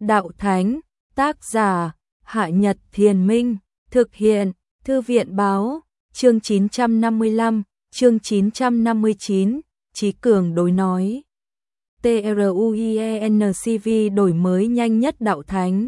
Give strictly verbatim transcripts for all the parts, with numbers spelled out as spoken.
đạo thánh, tác giả, Hạ Nhật Thiền Minh, thực hiện, Thư viện báo, chương chín trăm năm mươi lăm, chương chín trăm năm mươi chín, Chí Cường đối nói. TRUIENCV đổi mới nhanh nhất đạo thánh.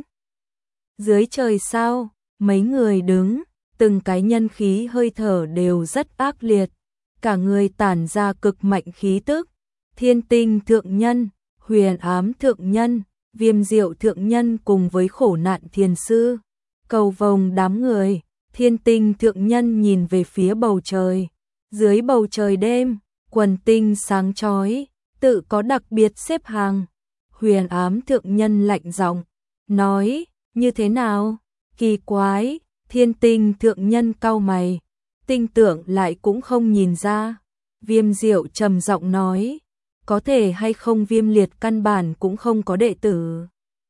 Dưới trời sao, mấy người đứng, từng cái nhân khí hơi thở đều rất ác liệt, cả người tản ra cực mạnh khí tức. Thiên Tinh thượng nhân, Huyền Ám thượng nhân, Viêm Diệu thượng nhân cùng với Khổ Nạn thiền sư, cầu vồng đám người. Thiên Tinh thượng nhân nhìn về phía bầu trời, dưới bầu trời đêm, quần tinh sáng chói, tự có đặc biệt xếp hàng. Huyền Ám thượng nhân lạnh giọng nói, như thế nào? Kỳ quái. Thiên Tinh thượng nhân cau mày, tinh tượng lại cũng không nhìn ra. Viêm Diệu trầm giọng nói, có thể hay không Viêm Liệt căn bản cũng không có đệ tử.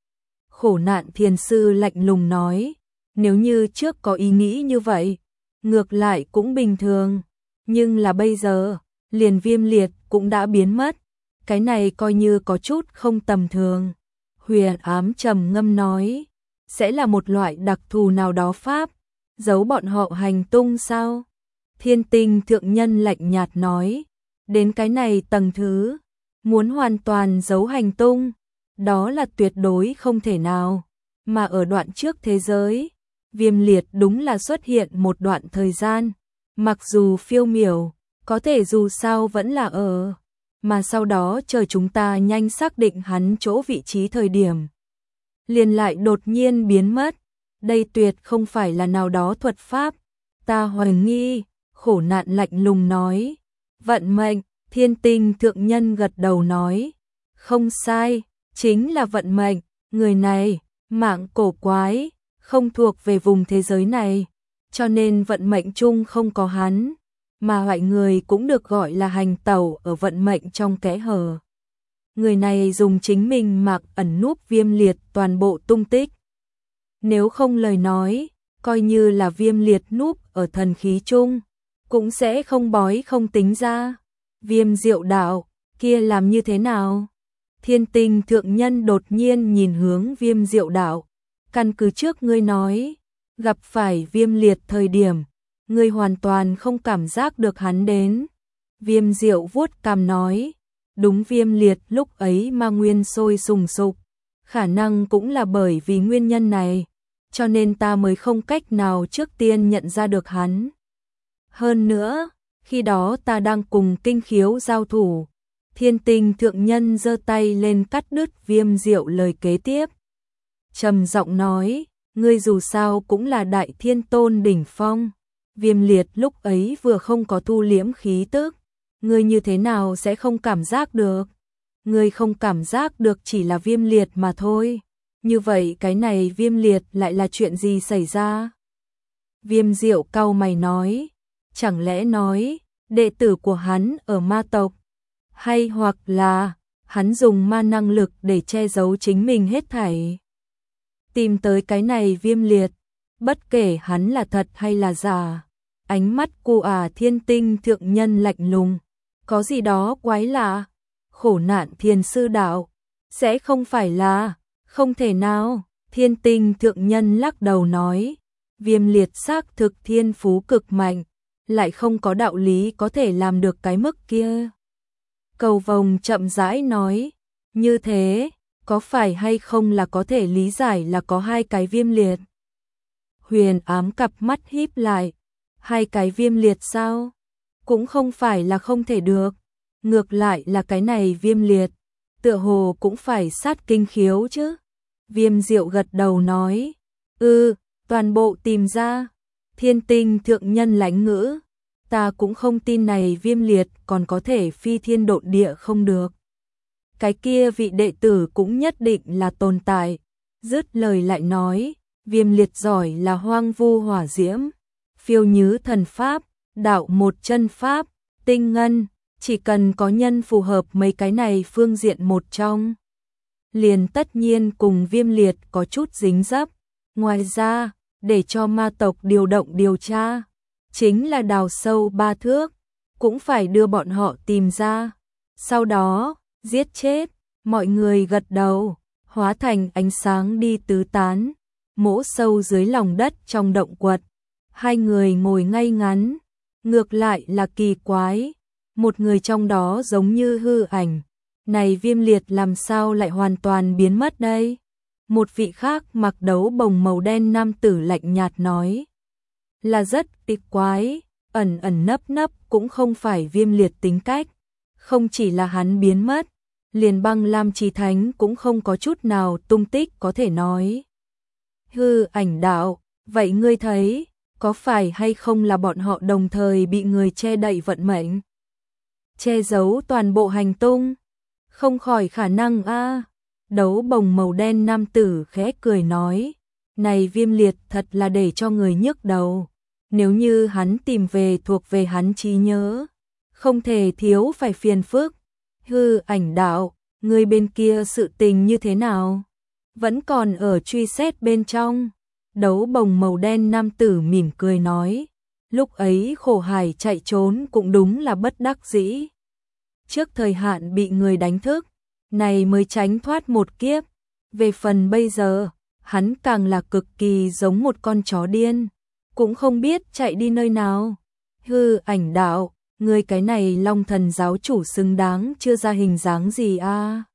Khổ Nạn thiền sư lạnh lùng nói, nếu như trước có ý nghĩ như vậy, ngược lại cũng bình thường, nhưng là bây giờ, liền Viêm Liệt cũng đã biến mất, cái này coi như có chút không tầm thường. Huyền Ám trầm ngâm nói, sẽ là một loại đặc thù nào đó pháp, giấu bọn họ hành tung sao? Thiên Tinh thượng nhân lạnh nhạt nói, đến cái này tầng thứ, muốn hoàn toàn giấu hành tung, đó là tuyệt đối không thể nào. Mà ở đoạn trước thế giới, Viêm Liệt đúng là xuất hiện một đoạn thời gian, mặc dù phiêu miểu, có thể dù sao vẫn là ở, mà sau đó chờ chúng ta nhanh xác định hắn chỗ vị trí thời điểm, liền lại đột nhiên biến mất. Đây tuyệt không phải là nào đó thuật pháp, ta hoài nghi. Khổ Nạn lạnh lùng nói, vận mệnh. Thiên Tinh thượng nhân gật đầu nói, không sai, chính là vận mệnh. Người này, mạng cổ quái, không thuộc về vùng thế giới này, cho nên vận mệnh chung không có hắn, mà hoại người cũng được gọi là hành tẩu ở vận mệnh trong kẽ hở. Người này dùng chính mình mặc ẩn núp Viêm Liệt toàn bộ tung tích. Nếu không lời nói, coi như là Viêm Liệt núp ở thần khí chung, cũng sẽ không bói không tính ra. Viêm Diệu đạo, kia làm như thế nào? Thiên Tinh thượng nhân đột nhiên nhìn hướng Viêm Diệu đạo, căn cứ trước ngươi nói, gặp phải Viêm Liệt thời điểm, ngươi hoàn toàn không cảm giác được hắn đến. Viêm Diệu vuốt cằm nói, đúng, Viêm Liệt lúc ấy ma nguyên sôi sùng sục, khả năng cũng là bởi vì nguyên nhân này, cho nên ta mới không cách nào trước tiên nhận ra được hắn. Hơn nữa, khi đó ta đang cùng Kinh Khiếu giao thủ. Thiên Tinh thượng nhân giơ tay lên cắt đứt Viêm Diệu lời kế tiếp, trầm giọng nói, ngươi dù sao cũng là đại thiên tôn đỉnh phong. Viêm Liệt lúc ấy vừa không có thu liễm khí tức, ngươi như thế nào sẽ không cảm giác được? Ngươi không cảm giác được chỉ là Viêm Liệt mà thôi. Như vậy cái này Viêm Liệt lại là chuyện gì xảy ra? Viêm Diệu cau mày nói, chẳng lẽ nói, đệ tử của hắn ở ma tộc, hay hoặc là, hắn dùng ma năng lực để che giấu chính mình hết thảy. Tìm tới cái này Viêm Liệt, bất kể hắn là thật hay là giả. Ánh mắt của à Thiên Tinh thượng nhân lạnh lùng, có gì đó quái lạ. Khổ Nạn thiền sư đạo, sẽ không phải là, không thể nào. Thiên Tinh thượng nhân lắc đầu nói, Viêm Liệt xác thực thiên phú cực mạnh, lại không có đạo lý có thể làm được cái mức kia. Cầu vồng chậm rãi nói, như thế, có phải hay không là có thể lý giải là có hai cái Viêm Liệt? Huyền Ám cặp mắt híp lại, hai cái Viêm Liệt sao? Cũng không phải là không thể được, ngược lại là cái này Viêm Liệt, tựa hồ cũng phải sát Kinh Khiếu chứ. Viêm Diệu gật đầu nói, ư, toàn bộ tìm ra. Thiên Tinh thượng nhân lãnh ngữ, ta cũng không tin này Viêm Liệt còn có thể phi thiên độn địa không được. Cái kia vị đệ tử cũng nhất định là tồn tại. Dứt lời lại nói, Viêm Liệt giỏi là hoang vu hỏa diễm, phiêu nhứ thần pháp, đạo một chân pháp, tinh ngân, chỉ cần có nhân phù hợp mấy cái này phương diện một trong, liền tất nhiên cùng Viêm Liệt có chút dính dấp. Ngoài ra, để cho ma tộc điều động điều tra, chính là đào sâu ba thước, cũng phải đưa bọn họ tìm ra, sau đó giết chết. Mọi người gật đầu, hóa thành ánh sáng đi tứ tán, mỗ sâu dưới lòng đất trong động quật. Hai người ngồi ngay ngắn, ngược lại là kỳ quái, một người trong đó giống như hư ảnh. Này Viêm Liệt làm sao lại hoàn toàn biến mất đây? Một vị khác mặc đấu bồng màu đen nam tử lạnh nhạt nói. Là rất tịch quái, ẩn ẩn nấp nấp cũng không phải Viêm Liệt tính cách. Không chỉ là hắn biến mất, liền Băng Lam Chí Thánh cũng không có chút nào tung tích có thể nói. Hư ảnh đạo, vậy ngươi thấy, có phải hay không là bọn họ đồng thời bị người che đậy vận mệnh? Che giấu toàn bộ hành tung? Không khỏi khả năng a. Đấu bồng màu đen nam tử khẽ cười nói, này Viêm Liệt thật là để cho người nhức đầu. Nếu như hắn tìm về thuộc về hắn trí nhớ, không thể thiếu phải phiền phức. Hư ảnh đạo, người bên kia sự tình như thế nào? Vẫn còn ở truy xét bên trong. Đấu bồng màu đen nam tử mỉm cười nói, lúc ấy khổ hải chạy trốn cũng đúng là bất đắc dĩ. Trước thời hạn bị người đánh thức, này mới tránh thoát một kiếp. Về phần bây giờ, hắn càng là cực kỳ giống một con chó điên, cũng không biết chạy đi nơi nào. Hư ảnh đạo, người cái này Long Thần giáo chủ xứng đáng chưa ra hình dáng gì a. À?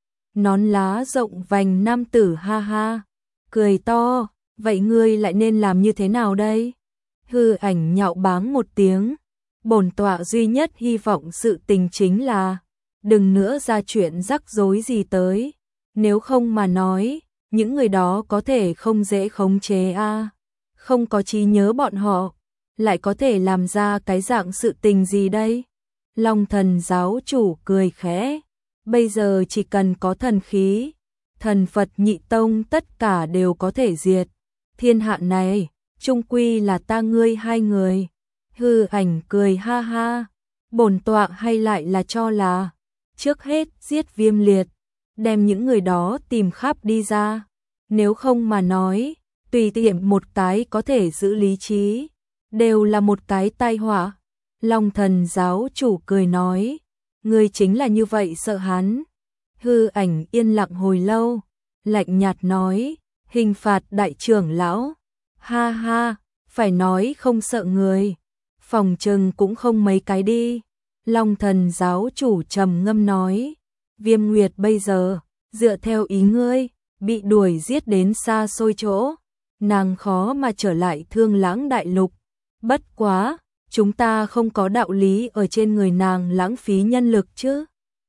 Nón lá rộng vành nam tử ha ha, cười to, vậy ngươi lại nên làm như thế nào đây? Hư ảnh nhạo báng một tiếng, bổn tọa duy nhất hy vọng sự tình chính là đừng nữa ra chuyện rắc rối gì tới, nếu không mà nói, những người đó có thể không dễ khống chế a. À? Không có trí nhớ bọn họ, lại có thể làm ra cái dạng sự tình gì đây? Long Thần giáo chủ cười khẽ, bây giờ chỉ cần có thần khí, thần Phật nhị tông tất cả đều có thể diệt. Thiên hạ này, chung quy là ta ngươi hai người. Hư ảnh cười ha ha, bổn tọa hay lại là cho là, trước hết giết Viêm Liệt, đem những người đó tìm khắp đi ra. Nếu không mà nói, tùy tiện một cái có thể giữ lý trí, đều là một cái tai họa. Long Thần giáo chủ cười nói, ngươi chính là như vậy sợ hắn. Hư ảnh yên lặng hồi lâu, lạnh nhạt nói, hình phạt đại trưởng lão. Ha ha, phải nói không sợ người, phòng trừng cũng không mấy cái đi. Long Thần giáo chủ trầm ngâm nói, Viêm Nguyệt bây giờ, dựa theo ý ngươi, bị đuổi giết đến xa xôi chỗ, nàng khó mà trở lại Thương Lãng đại lục. Bất quá, chúng ta không có đạo lý ở trên người nàng lãng phí nhân lực chứ.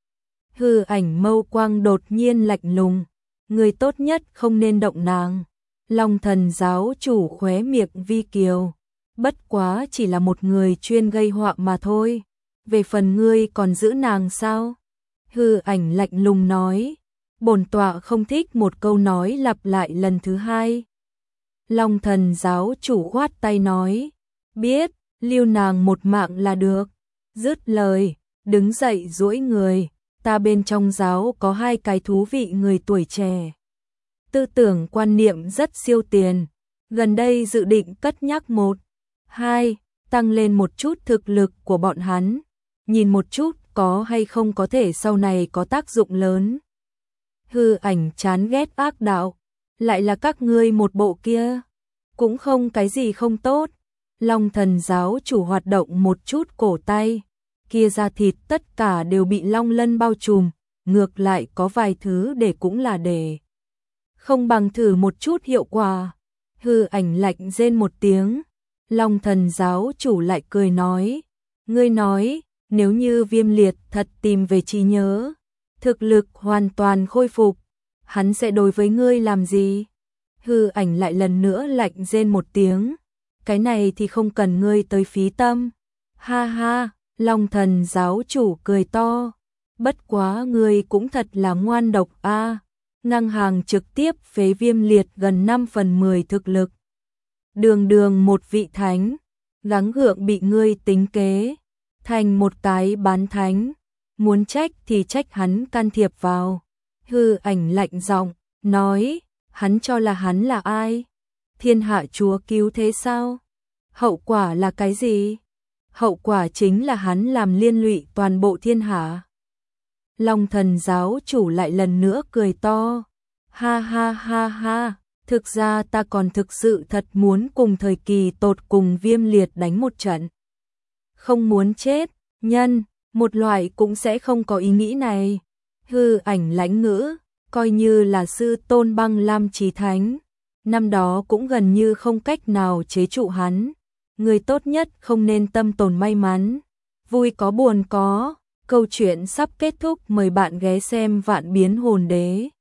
Hư ảnh mâu quang đột nhiên lạnh lùng, người tốt nhất không nên động nàng. Long Thần giáo chủ khóe miệng vi kiều, bất quá chỉ là một người chuyên gây họa mà thôi. Về phần ngươi còn giữ nàng sao? Hư ảnh lạnh lùng nói, bổn tọa không thích một câu nói lặp lại lần thứ hai. Long Thần giáo chủ khoát tay nói, biết, lưu nàng một mạng là được. Dứt lời, đứng dậy duỗi người, ta bên trong giáo có hai cái thú vị người tuổi trẻ. Tư tưởng quan niệm rất siêu tiền, gần đây dự định cất nhắc một, hai, tăng lên một chút thực lực của bọn hắn, nhìn một chút có hay không có thể sau này có tác dụng lớn. Hư ảnh chán ghét ác đạo, lại là các ngươi một bộ kia, cũng không cái gì không tốt. Long Thần giáo chủ hoạt động một chút cổ tay, kia da thịt tất cả đều bị long lân bao trùm, ngược lại có vài thứ để cũng là để. Không bằng thử một chút hiệu quả. Hư ảnh lạnh rên một tiếng, Long Thần giáo chủ lại cười nói, ngươi nói, nếu như Viêm Liệt thật tìm về trí nhớ, thực lực hoàn toàn khôi phục, hắn sẽ đối với ngươi làm gì? Hư ảnh lại lần nữa lạnh rên một tiếng, cái này thì không cần ngươi tới phí tâm. Ha ha, Long Thần giáo chủ cười to, bất quá ngươi cũng thật là ngoan độc a. À. Ngang hàng trực tiếp phế Viêm Liệt gần năm phần mười thực lực. Đường đường một vị thánh, gắng gượng bị ngươi tính kế, thành một cái bán thánh, muốn trách thì trách hắn can thiệp vào. Hư ảnh lạnh giọng nói, hắn cho là hắn là ai? Thiên hạ chúa cứu thế sao? Hậu quả là cái gì? Hậu quả chính là hắn làm liên lụy toàn bộ thiên hạ. Long Thần giáo chủ lại lần nữa cười to, Ha ha ha ha, thực ra ta còn thực sự thật muốn cùng thời kỳ tột cùng Viêm Liệt đánh một trận. Không muốn chết, nhân, một loại cũng sẽ không có ý nghĩ này. Hư Ảnh lãnh ngữ, coi như là sư tôn Băng Lam Chí Thánh, năm đó cũng gần như không cách nào chế trụ hắn. Người tốt nhất không nên tâm tồn may mắn, vui có buồn có. Câu chuyện sắp kết thúc, mời bạn ghé xem Vạn Biến Hồn Đế.